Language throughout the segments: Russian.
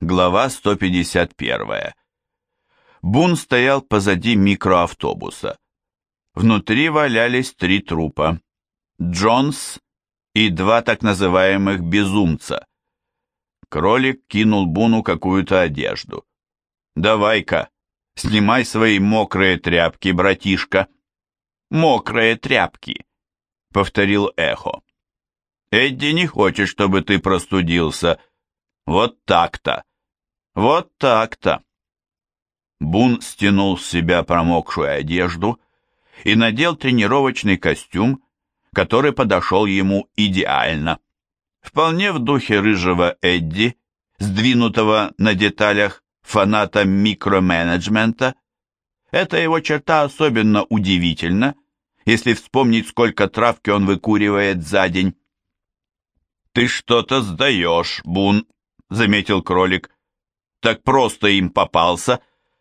Глава 151. Бун стоял позади микроавтобуса. Внутри валялись 3 трупа. Джонс и 2 так называемых безумца. Кролик кинул Буну какую-то одежду. «Давай-ка, снимай свои мокрые тряпки, братишка». «Мокрые тряпки», — повторил Эхо. «Эдди не хочет, чтобы ты простудился. Вот так-то. Вот так-то». Бун стянул с себя промокшую одежду и надел тренировочный костюм, который подошел ему идеально. Вполне в духе рыжего Эдди, сдвинутого на деталях фаната микроменеджмента. Эта его черта особенно удивительна, если вспомнить, сколько травки он выкуривает за день. «Ты что-то сдаешь, Бун», — заметил кролик. «Так просто им попался».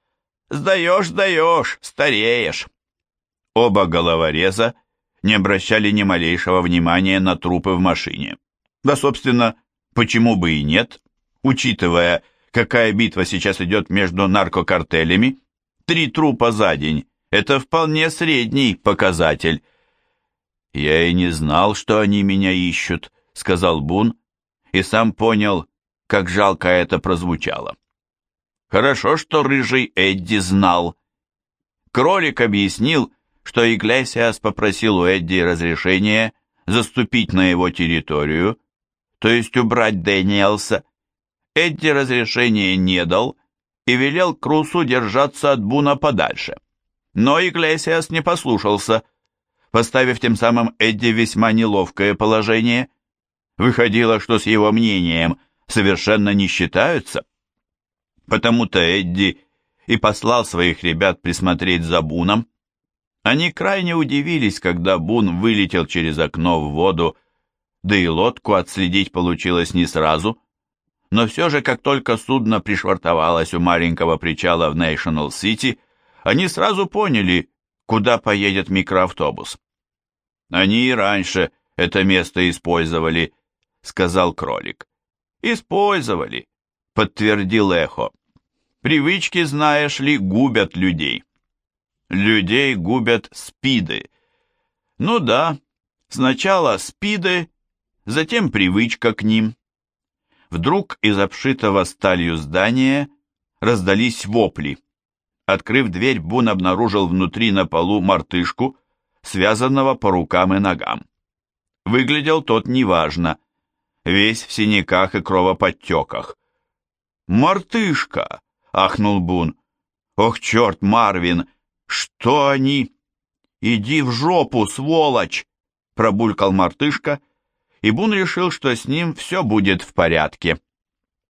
«Сдаешь, стареешь». Оба головореза не обращали ни малейшего внимания на трупы в машине. Да, собственно, почему бы и нет, учитывая, какая битва сейчас идет между наркокартелями. 3 трупа за день — это вполне средний показатель. «Я и не знал, что они меня ищут», — сказал Бун, и сам понял, как жалко это прозвучало. Хорошо, что рыжий Эдди знал. Кролик объяснил, что Иглесиас попросил у Эдди разрешения заступить на его территорию, то есть убрать Дэниелса. Эдди разрешения не дал и велел Крусу держаться от Буна подальше. Но Иглесиас не послушался, поставив тем самым Эдди в весьма неловкое положение. Выходило, что с его мнением совершенно не считаются. Потому-то Эдди и послал своих ребят присмотреть за Буном. Они крайне удивились, когда Бун вылетел через окно в воду, да и лодку отследить получилось не сразу. Но все же, как только судно пришвартовалось у маленького причала в Нейшнл-Сити, они сразу поняли, куда поедет микроавтобус. «Они и раньше это место использовали», — сказал кролик. «Использовали», — подтвердил Эхо. «Привычки, знаешь ли, губят людей». «Людей губят спиды». «Ну да, сначала спиды, затем привычка к ним». Вдруг из обшитого сталью здания раздались вопли. Открыв дверь, Бун обнаружил внутри на полу мартышку, связанного по рукам и ногам. Выглядел тот неважно, весь в синяках и кровоподтеках. «Мартышка!» — ахнул Бун. «Ох, черт, Марвин! Что они?» «Иди в жопу, сволочь!» — пробулькал мартышка, и Бун решил, что с ним все будет в порядке.